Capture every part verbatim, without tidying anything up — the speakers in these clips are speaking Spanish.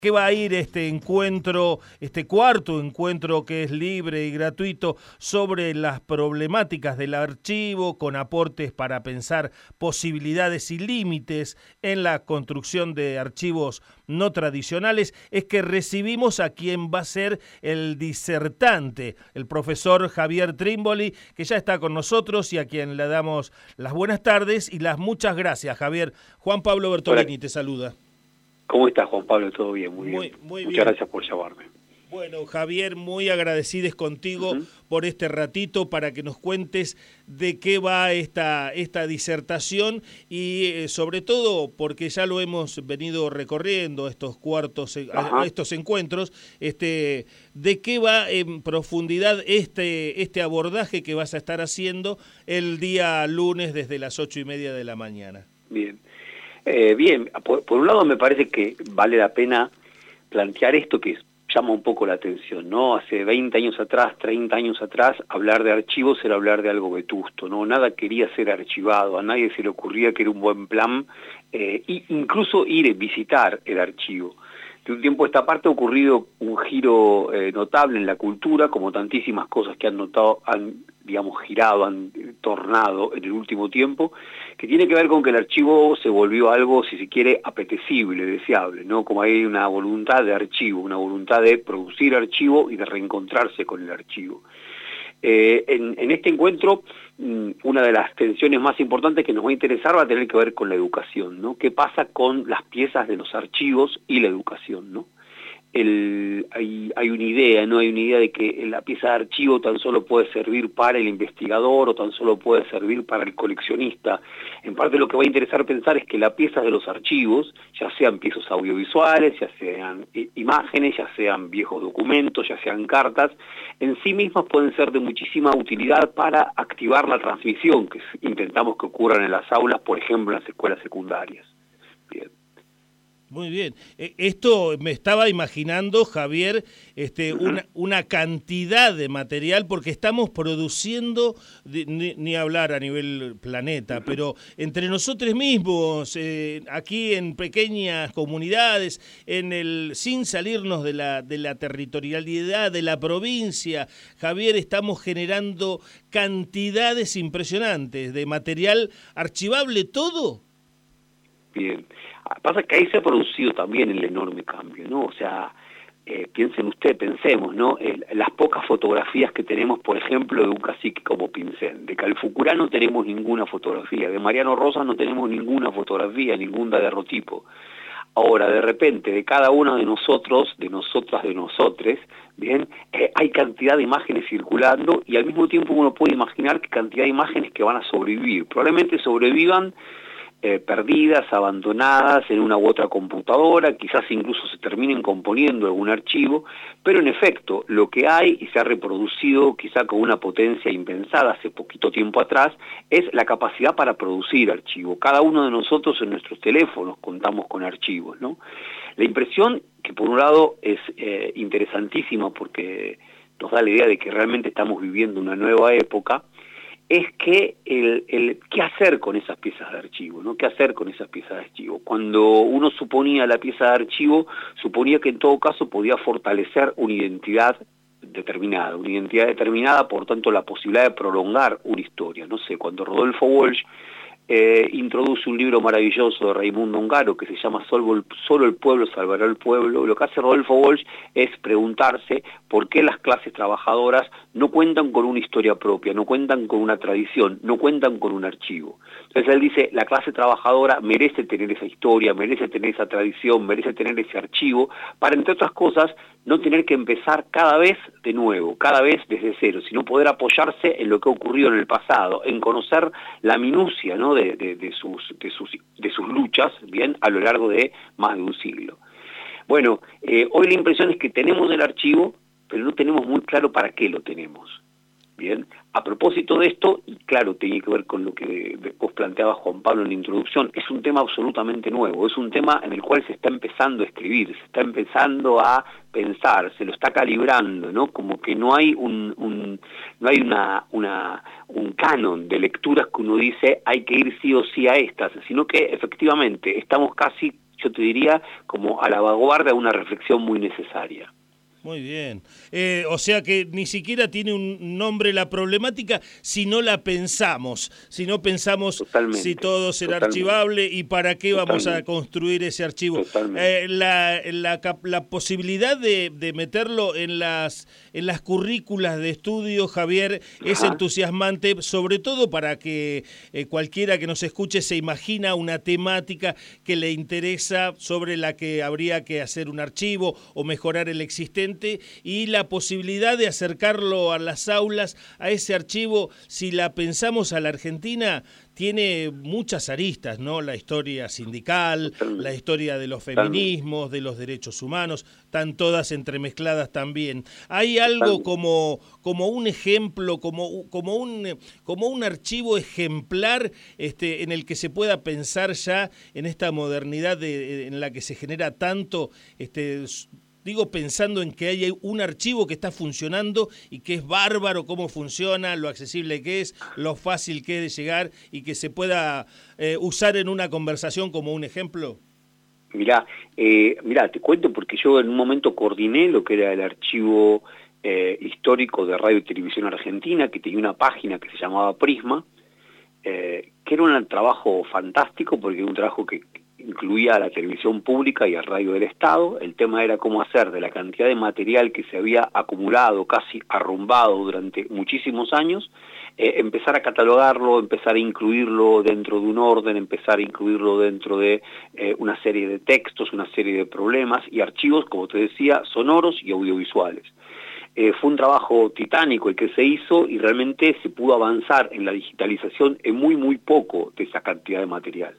qué va a ir este encuentro, este cuarto encuentro que es libre y gratuito sobre las problemáticas del archivo, con aportes para pensar posibilidades y límites en la construcción de archivos no tradicionales, es que recibimos a quien va a ser el disertante, el profesor Javier Trimboli, que ya está con nosotros y a quien le damos las buenas tardes y las muchas gracias, Javier. Juan Pablo Bertolini te saluda. ¿Cómo estás, Juan Pablo? ¿Todo bien? Muy, muy bien. Muy Muchas bien. gracias por llamarme. Bueno, Javier, muy agradecidos contigo uh-huh. por este ratito para que nos cuentes de qué va esta, esta disertación y eh, sobre todo porque ya lo hemos venido recorriendo estos cuartos, a, a estos encuentros, este, de qué va en profundidad este, este abordaje que vas a estar haciendo el día lunes desde las ocho y media de la mañana. Bien. Eh, bien, por, por un lado me parece que vale la pena plantear esto que llama un poco la atención, ¿no? Hace veinte años atrás, treinta años atrás, hablar de archivos era hablar de algo vetusto, ¿no? Nada quería ser archivado, a nadie se le ocurría que era un buen plan, eh, e incluso ir a visitar el archivo. De un tiempo a esta parte ha ocurrido un giro eh, notable en la cultura, como tantísimas cosas que han notado, han, digamos, girado, han tornado en el último tiempo, que tiene que ver con que el archivo se volvió algo, si se quiere, apetecible, deseable, ¿no? Como hay una voluntad de archivo, una voluntad de producir archivo y de reencontrarse con el archivo. Eh, en, en este encuentro, una de las tensiones más importantes que nos va a interesar va a tener que ver con la educación, ¿no? ¿Qué pasa con las piezas de los archivos y la educación, ¿no? El, hay, hay una idea, ¿no? Hay una idea de que la pieza de archivo tan solo puede servir para el investigador o tan solo puede servir para el coleccionista. En parte lo que va a interesar pensar es que la pieza de los archivos, ya sean piezas audiovisuales, ya sean imágenes, ya sean viejos documentos, ya sean cartas, en sí mismas pueden ser de muchísima utilidad para activar la transmisión que intentamos que ocurran en las aulas, por ejemplo, en las escuelas secundarias. Bien. Muy bien. Esto me estaba imaginando, Javier, este, uh-huh. una, una cantidad de material, porque estamos produciendo, ni, ni hablar a nivel planeta, uh-huh. pero entre nosotros mismos, eh, aquí en pequeñas comunidades, en el sin salirnos de la, de la territorialidad de la provincia, Javier, estamos generando cantidades impresionantes de material archivable, todo. Bien. Pasa que ahí se ha producido también el enorme cambio, ¿no? O sea, eh, piensen ustedes, pensemos, ¿no? El, las pocas fotografías que tenemos, por ejemplo, de un cacique como Pincén. De Calfucurá no tenemos ninguna fotografía, de Mariano Rosas no tenemos ninguna fotografía, ningún daguerrotipo. Ahora, de repente, de cada uno de nosotros, de nosotras, de nosotres, bien, eh, hay cantidad de imágenes circulando y al mismo tiempo uno puede imaginar que cantidad de imágenes que van a sobrevivir. Probablemente sobrevivan Eh, perdidas, abandonadas en una u otra computadora, quizás incluso se terminen componiendo algún archivo, pero en efecto, lo que hay y se ha reproducido quizá con una potencia impensada hace poquito tiempo atrás, es la capacidad para producir archivos. Cada uno de nosotros en nuestros teléfonos contamos con archivos, ¿no? La impresión, que por un lado es eh, interesantísima porque nos da la idea de que realmente estamos viviendo una nueva época, es que el, el qué hacer con esas piezas de archivo, ¿no? ¿Qué hacer con esas piezas de archivo? Cuando uno suponía la pieza de archivo, suponía que en todo caso podía fortalecer una identidad determinada, una identidad determinada, por tanto la posibilidad de prolongar una historia. No sé, cuando Rodolfo Walsh eh, introduce un libro maravilloso de Raimundo Ongaro que se llama Solo el, Solo el pueblo salvará al pueblo, lo que hace Rodolfo Walsh es preguntarse por qué las clases trabajadoras no cuentan con una historia propia, no cuentan con una tradición, no cuentan con un archivo. Entonces él dice, la clase trabajadora merece tener esa historia, merece tener esa tradición, merece tener ese archivo, para entre otras cosas no tener que empezar cada vez de nuevo, cada vez desde cero, sino poder apoyarse en lo que ha ocurrido en el pasado, en conocer la minucia, ¿no? de, de, de, sus, de, sus, de sus luchas, bien, a lo largo de más de un siglo. Bueno, eh, hoy la impresión es que tenemos el archivo, pero no tenemos muy claro para qué lo tenemos. Bien, a propósito de esto, y claro, tiene que ver con lo que vos planteabas, Juan Pablo, en la introducción, es un tema absolutamente nuevo, es un tema en el cual se está empezando a escribir, se está empezando a pensar, se lo está calibrando, ¿no? Como que no hay un, un no hay una, una un canon de lecturas que uno dice hay que ir sí o sí a estas, sino que efectivamente estamos casi, yo te diría, como a la vanguardia de una reflexión muy necesaria. Muy bien. Eh, o sea que ni siquiera tiene un nombre la problemática si no la pensamos, si no pensamos totalmente, si todo será totalmente, archivable y para qué vamos a construir ese archivo. Eh, la, la, la posibilidad de, de meterlo en las, en las currículas de estudio, Javier, es Ajá. entusiasmante, sobre todo para que eh, cualquiera que nos escuche se imagina una temática que le interesa sobre la que habría que hacer un archivo o mejorar el existente, y la posibilidad de acercarlo a las aulas, a ese archivo, si la pensamos a la Argentina, tiene muchas aristas, ¿no? La historia sindical, la historia de los feminismos, de los derechos humanos, están todas entremezcladas también. ¿Hay algo como, como un ejemplo, como, como, un, como un archivo ejemplar este, en el que se pueda pensar ya en esta modernidad de, en la que se genera tanto... Este, Digo, pensando en que hay un archivo que está funcionando y que es bárbaro cómo funciona, lo accesible que es, lo fácil que es de llegar y que se pueda eh, usar en una conversación como un ejemplo? Mirá, eh, mirá, te cuento porque yo en un momento coordiné lo que era el archivo eh, histórico de Radio y Televisión Argentina, que tenía una página que se llamaba Prisma, eh, que era un trabajo fantástico porque era un trabajo que incluía a la televisión pública y a Radio del Estado. El tema era cómo hacer de la cantidad de material que se había acumulado, casi arrumbado durante muchísimos años, eh, empezar a catalogarlo, empezar a incluirlo dentro de un orden, empezar a incluirlo dentro de eh, una serie de textos, una serie de problemas y archivos, como te decía, sonoros y audiovisuales. Eh, fue un trabajo titánico el que se hizo y realmente se pudo avanzar en la digitalización en muy, muy poco de esa cantidad de material.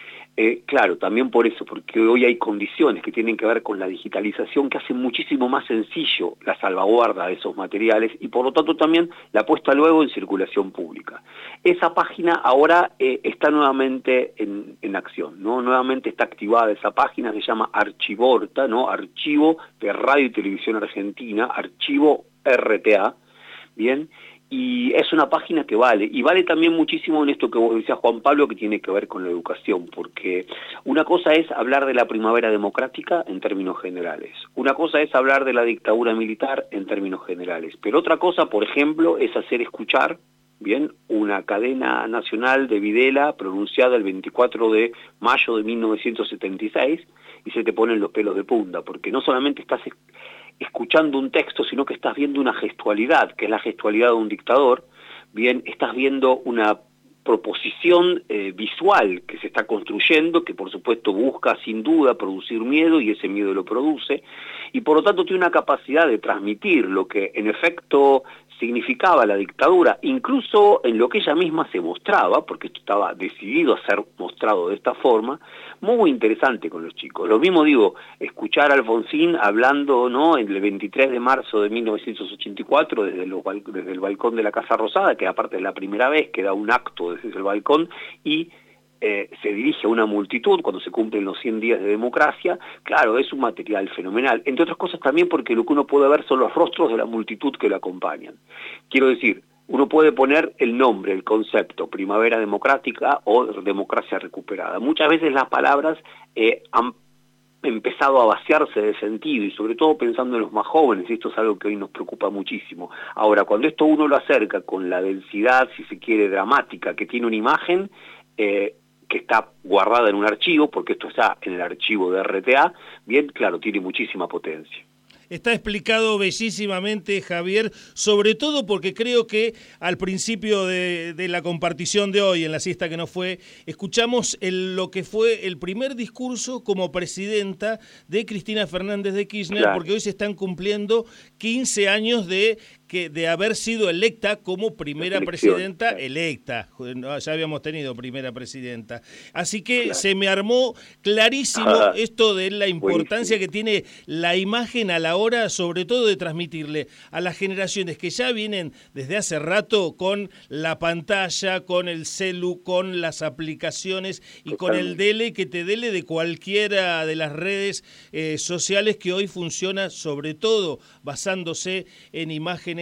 Eh, claro, también por eso, porque hoy hay condiciones que tienen que ver con la digitalización que hacen muchísimo más sencillo la salvaguarda de esos materiales y por lo tanto también la puesta luego en circulación pública. Esa página ahora eh, está nuevamente en, en acción, ¿no? Nuevamente está activada esa página, se llama Archivorta, ¿no? Archivo de Radio y Televisión Argentina, Archivo R T A, ¿bien? Y es una página que vale, y vale también muchísimo en esto que vos decías, Juan Pablo, que tiene que ver con la educación, porque una cosa es hablar de la primavera democrática en términos generales, una cosa es hablar de la dictadura militar en términos generales, pero otra cosa, por ejemplo, es hacer escuchar, bien, una cadena nacional de Videla pronunciada el veinticuatro de mayo de mil novecientos setenta y seis, y se te ponen los pelos de punta, porque no solamente estás escuchando un texto, sino que estás viendo una gestualidad, que es la gestualidad de un dictador, bien, estás viendo una proposición eh, visual que se está construyendo, que por supuesto busca sin duda producir miedo, y ese miedo lo produce, y por lo tanto tiene una capacidad de transmitir lo que en efecto significaba la dictadura, incluso en lo que ella misma se mostraba, porque esto estaba decidido a ser mostrado de esta forma, muy interesante con los chicos. Lo mismo digo, escuchar a Alfonsín hablando, ¿no?, el veintitrés de marzo de mil novecientos ochenta y cuatro desde, los, desde el balcón de la Casa Rosada, que aparte es la primera vez que da un acto desde el balcón, y Eh, se dirige a una multitud cuando se cumplen los cien días de democracia. Claro, es un material fenomenal, entre otras cosas también porque lo que uno puede ver son los rostros de la multitud que lo acompañan. Quiero decir, uno puede poner el nombre, el concepto, primavera democrática o democracia recuperada. Muchas veces las palabras eh, han empezado a vaciarse de sentido, y sobre todo pensando en los más jóvenes, y esto es algo que hoy nos preocupa muchísimo. Ahora, cuando esto uno lo acerca con la densidad, si se quiere, dramática, que tiene una imagen, eh, que está guardada en un archivo, porque esto está en el archivo de R T A, bien, claro, tiene muchísima potencia. Está explicado bellísimamente, Javier, sobre todo porque creo que al principio de, de la compartición de hoy, en la siesta que no fue, escuchamos el, lo que fue el primer discurso como presidenta de Cristina Fernández de Kirchner, claro, porque hoy se están cumpliendo quince años de que de haber sido electa como primera presidenta electa. Ya habíamos tenido primera presidenta. Así que claro, se me armó clarísimo ah, esto de la importancia buenísimo. que tiene la imagen a la hora, sobre todo, de transmitirle a las generaciones que ya vienen desde hace rato con la pantalla, con el celu, con las aplicaciones y Totalmente. con el dele que te dele de cualquiera de las redes eh, sociales que hoy funciona, sobre todo basándose en imágenes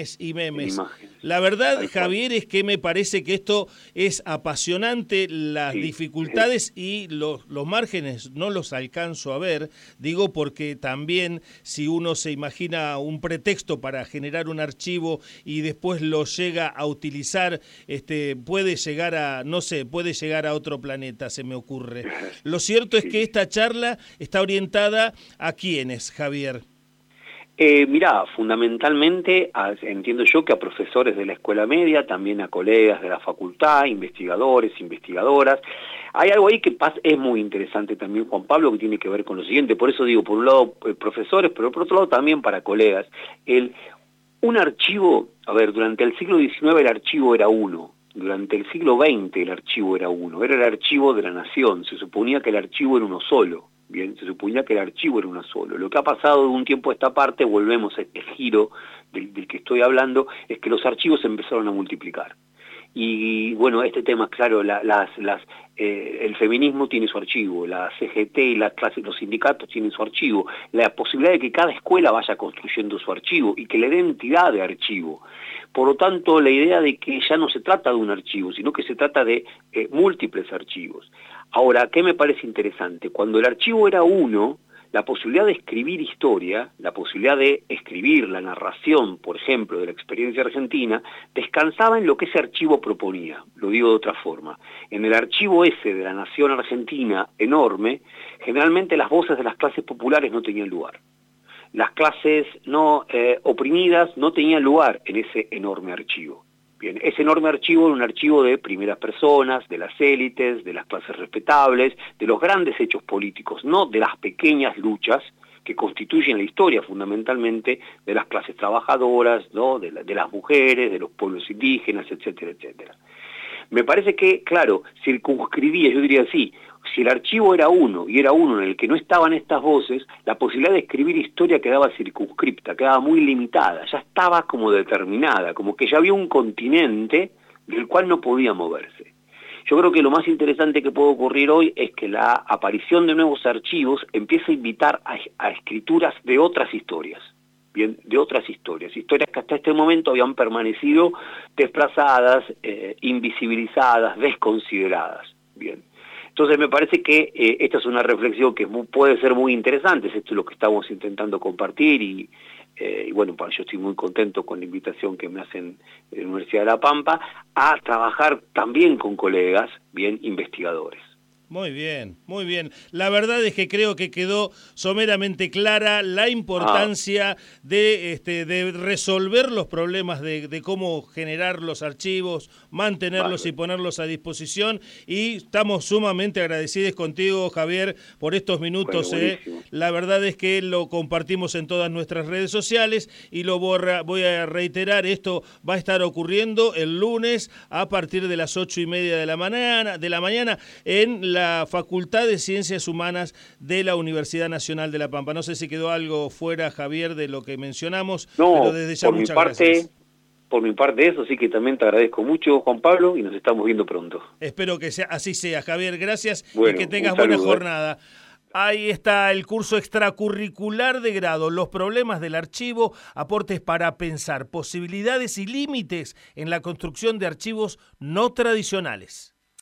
imágenes y memes. Imágenes. La verdad, Javier, es que me parece que esto es apasionante, las sí, dificultades sí. y los, los márgenes no los alcanzo a ver, digo porque también si uno se imagina un pretexto para generar un archivo y después lo llega a utilizar, este, puede llegar a, no sé, puede llegar a otro planeta, se me ocurre. Lo cierto es que esta charla está orientada a quiénes, Javier. Eh, mirá, fundamentalmente a, entiendo yo que a profesores de la escuela media, también a colegas de la facultad, investigadores, investigadoras. Hay algo ahí que pasa, es muy interesante también, Juan Pablo, que tiene que ver con lo siguiente. Por eso digo, por un lado eh, profesores, pero por otro lado también para colegas. El, un archivo, a ver, durante el siglo diecinueve el archivo era uno. Durante el siglo veinte el archivo era uno. Era el archivo de la nación. Se suponía que el archivo era uno solo. Bien, se suponía que el archivo era uno solo. Lo que ha pasado de un tiempo a esta parte, volvemos a este giro del, del que estoy hablando, es que los archivos empezaron a multiplicar. Y bueno, este tema, claro, la, las, las, eh, el feminismo tiene su archivo, la C G T y la clase, los sindicatos tienen su archivo, la posibilidad de que cada escuela vaya construyendo su archivo y que le dé entidad de archivo. Por lo tanto, la idea de que ya no se trata de un archivo, sino que se trata de eh, múltiples archivos. Ahora, ¿qué me parece interesante? Cuando el archivo era uno, la posibilidad de escribir historia, la posibilidad de escribir la narración, por ejemplo, de la experiencia argentina, descansaba en lo que ese archivo proponía. Lo digo de otra forma. En el archivo ese de la nación argentina enorme, generalmente las voces de las clases populares no tenían lugar. Las clases no eh, oprimidas no tenían lugar en ese enorme archivo. Bien, ese enorme archivo era un archivo de primeras personas, de las élites, de las clases respetables, de los grandes hechos políticos, no de las pequeñas luchas que constituyen la historia fundamentalmente de las clases trabajadoras, ¿no? de, la, de las mujeres, de los pueblos indígenas, etcétera, etcétera. Me parece que, claro, circunscribía, yo diría así, si el archivo era uno y era uno en el que no estaban estas voces, la posibilidad de escribir historia quedaba circunscripta, quedaba muy limitada, ya estaba como determinada, como que ya había un continente del cual no podía moverse. Yo creo que lo más interesante que puede ocurrir hoy es que la aparición de nuevos archivos empieza a invitar a, a escrituras de otras historias. Bien, de otras historias, historias que hasta este momento habían permanecido desplazadas, eh, invisibilizadas, desconsideradas. Bien, entonces me parece que eh, esta es una reflexión que muy, puede ser muy interesante, esto es lo que estamos intentando compartir y, eh, y bueno, yo estoy muy contento con la invitación que me hacen de la Universidad de La Pampa a trabajar también con colegas, bien, investigadores. Muy bien, muy bien. La verdad es que creo que quedó someramente clara la importancia ah. de, este, de resolver los problemas de, de cómo generar los archivos, mantenerlos vale. y ponerlos a disposición. Y estamos sumamente agradecidos contigo, Javier, por estos minutos. Bueno, eh. La verdad es que lo compartimos en todas nuestras redes sociales y lo voy a reiterar, esto va a estar ocurriendo el lunes a partir de las ocho y media de la mañana, de la mañana en la la Facultad de Ciencias Humanas de la Universidad Nacional de La Pampa. No sé si quedó algo fuera, Javier, de lo que mencionamos, no, pero desde ya por muchas mi parte, gracias. Por mi parte eso, sí que también te agradezco mucho, Juan Pablo, y nos estamos viendo pronto. Espero que sea, así sea, Javier, gracias bueno, y que tengas saludo, buena jornada. Ahí está el curso extracurricular de grado, los problemas del archivo, aportes para pensar, posibilidades y límites en la construcción de archivos no tradicionales.